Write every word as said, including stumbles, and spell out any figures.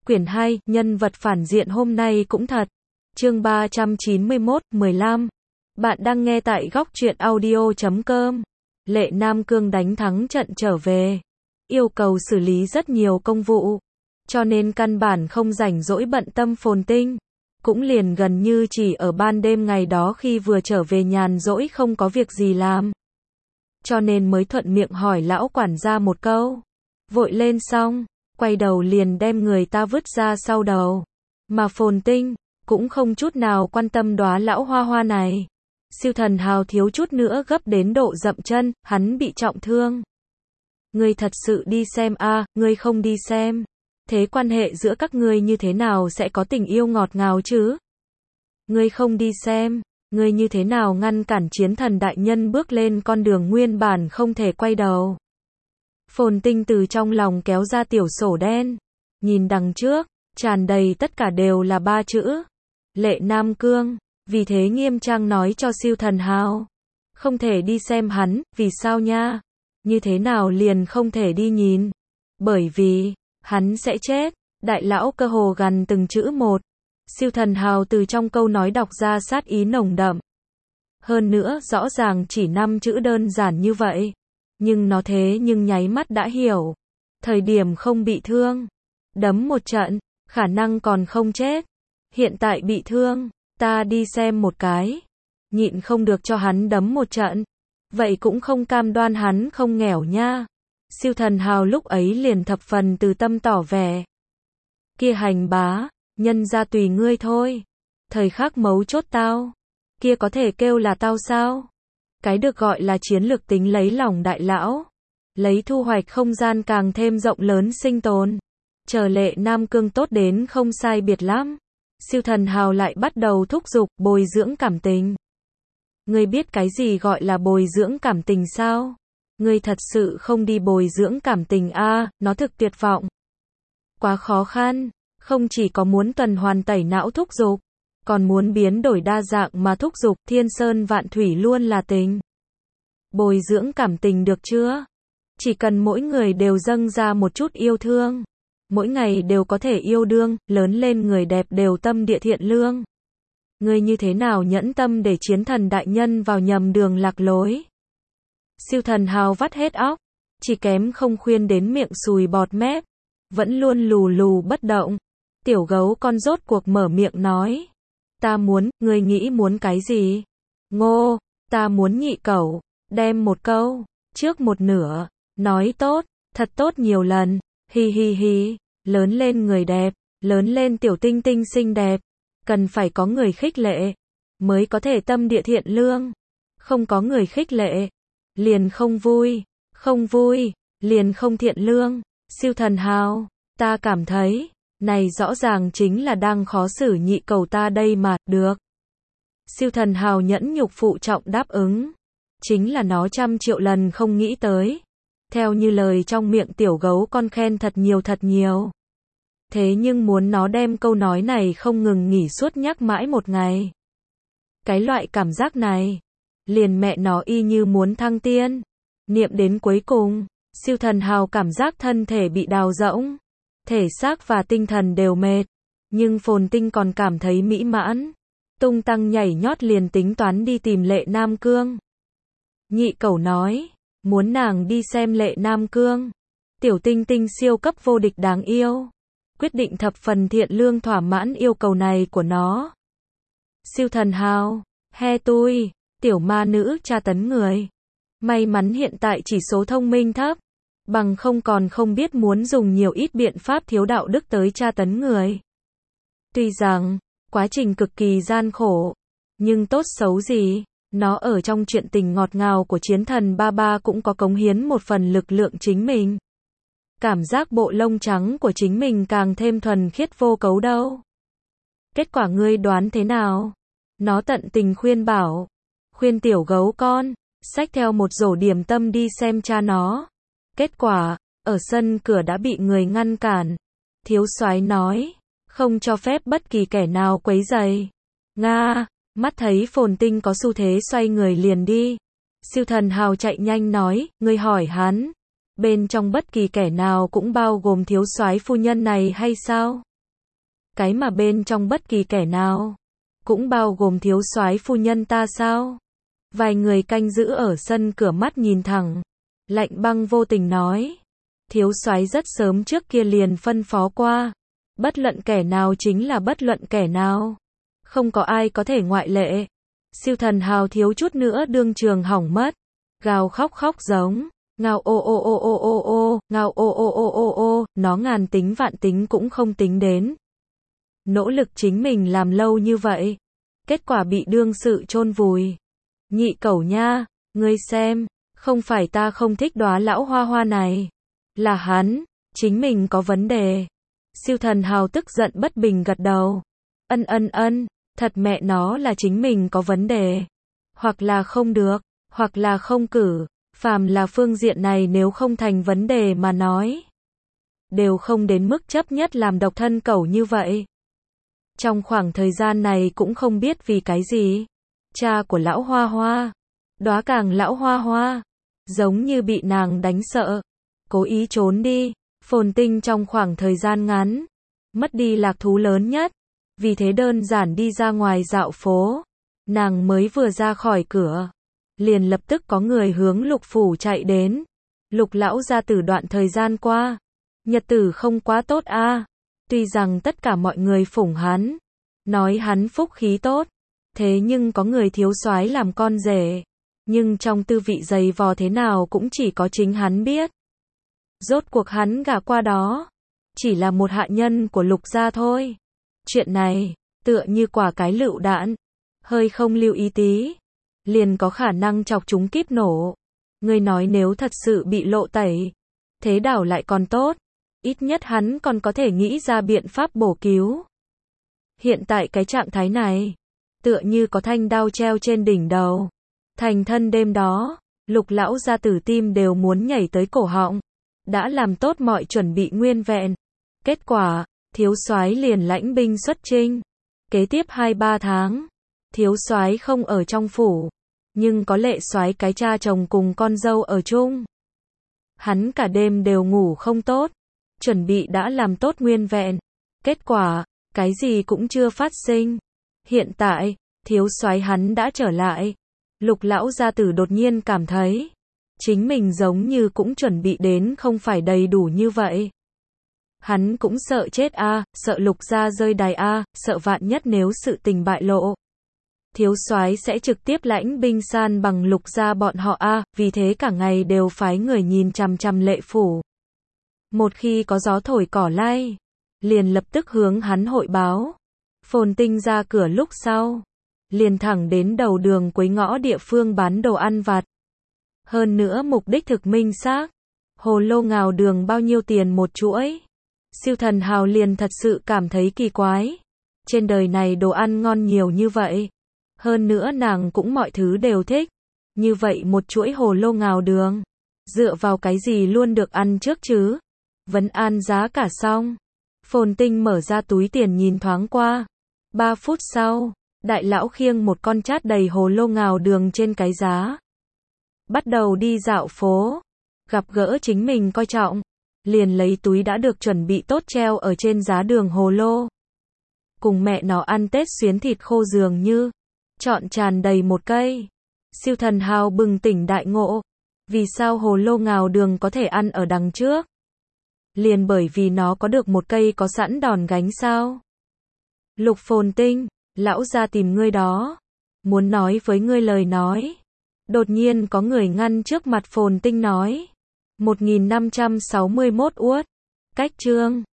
Quyển hai, nhân vật phản diện hôm nay cũng thật. Chương ba trăm chín mươi mốt, mười lăm. Bạn đang nghe tại góc truyện audio chấm com. Lệ Nam Cương đánh thắng trận trở về. Yêu cầu xử lý rất nhiều công vụ. Cho nên căn bản không rảnh rỗi bận tâm Phồn Tinh. Cũng liền gần như chỉ ở ban đêm ngày đó khi vừa trở về nhàn rỗi không có việc gì làm. Cho nên mới thuận miệng hỏi lão quản gia một câu. Vội lên xong, quay đầu liền đem người ta vứt ra sau đầu. Mà Phồn Tinh cũng không chút nào quan tâm đóa lão hoa hoa này. Siêu Thần Hào thiếu chút nữa gấp đến độ dậm chân, hắn bị trọng thương. Ngươi thật sự đi xem a, à, ngươi không đi xem. Thế quan hệ giữa các ngươi như thế nào sẽ có tình yêu ngọt ngào chứ? Ngươi không đi xem, ngươi như thế nào ngăn cản Chiến Thần đại nhân bước lên con đường nguyên bản không thể quay đầu? Phồn Tinh từ trong lòng kéo ra tiểu sổ đen, nhìn đằng trước, tràn đầy tất cả đều là ba chữ. Lệ Nam Cương, vì thế nghiêm trang nói cho Siêu Thần Hào. Không thể đi xem hắn, vì sao nha? Như thế nào liền không thể đi nhìn? Bởi vì, hắn sẽ chết. Đại lão cơ hồ gằn từng chữ một. Siêu Thần Hào từ trong câu nói đọc ra sát ý nồng đậm. Hơn nữa, rõ ràng chỉ năm chữ đơn giản như vậy. Nhưng nó thế nhưng nháy mắt đã hiểu. Thời điểm không bị thương, đấm một trận, khả năng còn không chết. Hiện tại bị thương, ta đi xem một cái. Nhịn không được cho hắn đấm một trận. Vậy cũng không cam đoan hắn không nghèo nha. Siêu Thần Hào lúc ấy liền thập phần từ tâm tỏ vẻ. Kia hành bá, nhân ra tùy ngươi thôi. Thời khắc mấu chốt tao. Kia có thể kêu là tao sao? Cái được gọi là chiến lược tính lấy lòng đại lão. Lấy thu hoạch không gian càng thêm rộng lớn sinh tồn. Chờ Lệ Nam Cương tốt đến không sai biệt lắm. Siêu Thần Hào lại bắt đầu thúc giục bồi dưỡng cảm tình. Ngươi biết cái gì gọi là bồi dưỡng cảm tình sao? Ngươi thật sự không đi bồi dưỡng cảm tình a, à, nó thực tuyệt vọng. Quá khó khăn, không chỉ có muốn tuần hoàn tẩy não thúc giục, còn muốn biến đổi đa dạng mà thúc giục, thiên sơn vạn thủy luôn là tình. Bồi dưỡng cảm tình được chưa? Chỉ cần mỗi người đều dâng ra một chút yêu thương, mỗi ngày đều có thể yêu đương, lớn lên người đẹp đều tâm địa thiện lương. Ngươi như thế nào nhẫn tâm để Chiến Thần đại nhân vào nhầm đường lạc lối? Siêu Thần Hào vắt hết óc, chỉ kém không khuyên đến miệng sùi bọt mép, vẫn luôn lù lù bất động. Tiểu gấu con rốt cuộc mở miệng nói. Ta muốn, ngươi nghĩ muốn cái gì? Ngô, ta muốn nhị cẩu, đem một câu, trước một nửa, nói tốt, thật tốt nhiều lần, hi hi hi, lớn lên người đẹp, lớn lên tiểu tinh tinh xinh đẹp, cần phải có người khích lệ, mới có thể tâm địa thiện lương, không có người khích lệ, liền không vui, không vui, liền không thiện lương. Siêu Thần Hào, ta cảm thấy, này rõ ràng chính là đang khó xử nhị cầu ta đây mà, được. Siêu Thần Hào nhẫn nhục phụ trọng đáp ứng. Chính là nó trăm triệu lần không nghĩ tới. Theo như lời trong miệng tiểu gấu con khen thật nhiều thật nhiều. Thế nhưng muốn nó đem câu nói này không ngừng nghỉ suốt nhắc mãi một ngày. Cái loại cảm giác này, liền mẹ nó y như muốn thăng tiên. Niệm đến cuối cùng, Siêu Thần Hào cảm giác thân thể bị đào rỗng. Thể xác và tinh thần đều mệt. Nhưng Phồn Tinh còn cảm thấy mỹ mãn. Tung tăng nhảy nhót liền tính toán đi tìm Lệ Nam Cương. Nhị cẩu nói, muốn nàng đi xem Lệ Nam Cương. Tiểu tinh tinh siêu cấp vô địch đáng yêu. Quyết định thập phần thiện lương thỏa mãn yêu cầu này của nó. Siêu Thần Hào, he tui, tiểu ma nữ tra tấn người. May mắn hiện tại chỉ số thông minh thấp. Bằng không còn không biết muốn dùng nhiều ít biện pháp thiếu đạo đức tới tra tấn người. Tuy rằng, quá trình cực kỳ gian khổ, nhưng tốt xấu gì, nó ở trong chuyện tình ngọt ngào của Chiến Thần ba ba cũng có cống hiến một phần lực lượng chính mình. Cảm giác bộ lông trắng của chính mình càng thêm thuần khiết vô cấu đâu. Kết quả ngươi đoán thế nào? Nó tận tình khuyên bảo, khuyên tiểu gấu con, xách theo một rổ điểm tâm đi xem cha nó. Kết quả, ở sân cửa đã bị người ngăn cản. Thiếu soái nói, không cho phép bất kỳ kẻ nào quấy rầy. Nga, mắt thấy Phồn Tinh có xu thế xoay người liền đi. Siêu Thần Hào chạy nhanh nói, ngươi hỏi hắn, bên trong bất kỳ kẻ nào cũng bao gồm thiếu soái phu nhân này hay sao? cái mà bên trong bất kỳ kẻ nào, cũng bao gồm thiếu soái phu nhân ta sao? Vài người canh giữ ở sân cửa mắt nhìn thẳng. Lạnh băng vô tình nói. Thiếu soái rất sớm trước kia liền phân phó qua. Bất luận kẻ nào chính là bất luận kẻ nào. Không có ai có thể ngoại lệ. Siêu thần hào thiếu chút nữa đương trường hỏng mất. Gào khóc khóc giống. Ngao ô ô ô ô ô ô, ngao ô ô ô ô ô, nó ngàn tính vạn tính cũng không tính đến. Nỗ lực chính mình làm lâu như vậy. Kết quả bị đương sự chôn vùi. Nhị cẩu nha, ngươi xem, không phải ta không thích đóa lão hoa hoa này. Là hắn, chính mình có vấn đề. Siêu thần hào tức giận bất bình gật đầu. Ân ân ân, thật mẹ nó là chính mình có vấn đề. Hoặc là không được, hoặc là không cử. Phàm là phương diện này nếu không thành vấn đề mà nói. Đều không đến mức chấp nhất làm độc thân cẩu như vậy. Trong khoảng thời gian này cũng không biết vì cái gì. Cha của lão hoa hoa. Đóa càng lão hoa hoa. Giống như bị nàng đánh sợ. Cố ý trốn đi. Phồn Tinh trong khoảng thời gian ngắn. Mất đi lạc thú lớn nhất. Vì thế đơn giản đi ra ngoài dạo phố. Nàng mới vừa ra khỏi cửa. Liền lập tức có người hướng Lục phủ chạy đến. Lục lão gia tử đoạn thời gian qua. Nhật tử không quá tốt a. À. Tuy rằng tất cả mọi người phủng hắn. Nói hắn phúc khí tốt. Thế nhưng có người thiếu soái làm con rể. Nhưng trong tư vị dày vò thế nào cũng chỉ có chính hắn biết. Rốt cuộc hắn gả qua đó. Chỉ là một hạ nhân của Lục gia thôi. Chuyện này, tựa như quả cái lựu đạn. Hơi không lưu ý tí. Liền có khả năng chọc chúng kíp nổ. Ngươi nói nếu thật sự bị lộ tẩy. Thế đảo lại còn tốt. Ít nhất hắn còn có thể nghĩ ra biện pháp bổ cứu. Hiện tại cái trạng thái này. Tựa như có thanh đao treo trên đỉnh đầu. Thành thân đêm đó. Lục lão gia tử tim đều muốn nhảy tới cổ họng. Đã làm tốt mọi chuẩn bị nguyên vẹn. Kết quả, thiếu soái liền lãnh binh xuất chinh. Kế tiếp hai ba tháng. Thiếu soái không ở trong phủ. Nhưng có lệ soái cái cha chồng cùng con dâu ở chung. Hắn cả đêm đều ngủ không tốt. Chuẩn bị đã làm tốt nguyên vẹn. Kết quả, cái gì cũng chưa phát sinh. Hiện tại, thiếu soái hắn đã trở lại. Lục lão gia tử đột nhiên cảm thấy. Chính mình giống như cũng chuẩn bị đến không phải đầy đủ như vậy. Hắn cũng sợ chết a, à, sợ Lục gia rơi đài a, à, sợ vạn nhất nếu sự tình bại lộ. Thiếu soái sẽ trực tiếp lãnh binh san bằng Lục gia bọn họ a, à, vì thế cả ngày đều phái người nhìn chằm chằm Lệ phủ. Một khi có gió thổi cỏ lay, liền lập tức hướng hắn hội báo. Phồn Tinh ra cửa lúc sau, liền thẳng đến đầu đường cuối ngõ địa phương bán đồ ăn vặt. Hơn nữa mục đích thực minh xác. Hồ lô ngào đường bao nhiêu tiền một chuỗi? Siêu thần hào liền thật sự cảm thấy kỳ quái. Trên đời này đồ ăn ngon nhiều như vậy. Hơn nữa nàng cũng mọi thứ đều thích. Như vậy một chuỗi hồ lô ngào đường. Dựa vào cái gì luôn được ăn trước chứ? Vấn an giá cả xong. Phồn Tinh mở ra túi tiền nhìn thoáng qua. Ba phút sau, đại lão khiêng một con chát đầy hồ lô ngào đường trên cái giá. Bắt đầu đi dạo phố. Gặp gỡ chính mình coi trọng. Liền lấy túi đã được chuẩn bị tốt treo ở trên giá đường hồ lô. Cùng mẹ nó ăn Tết xuyến thịt khô dường như. Chọn tràn đầy một cây. Siêu thần hào bừng tỉnh đại ngộ. Vì sao hồ lô ngào đường có thể ăn ở đằng trước? Liền bởi vì nó có được một cây có sẵn đòn gánh sao? Lục Phồn Tinh, lão gia tìm ngươi đó. Muốn nói với ngươi lời nói. Đột nhiên có người ngăn trước mặt Phồn Tinh nói. một nghìn năm trăm sáu mươi mốt uất. Cách chương.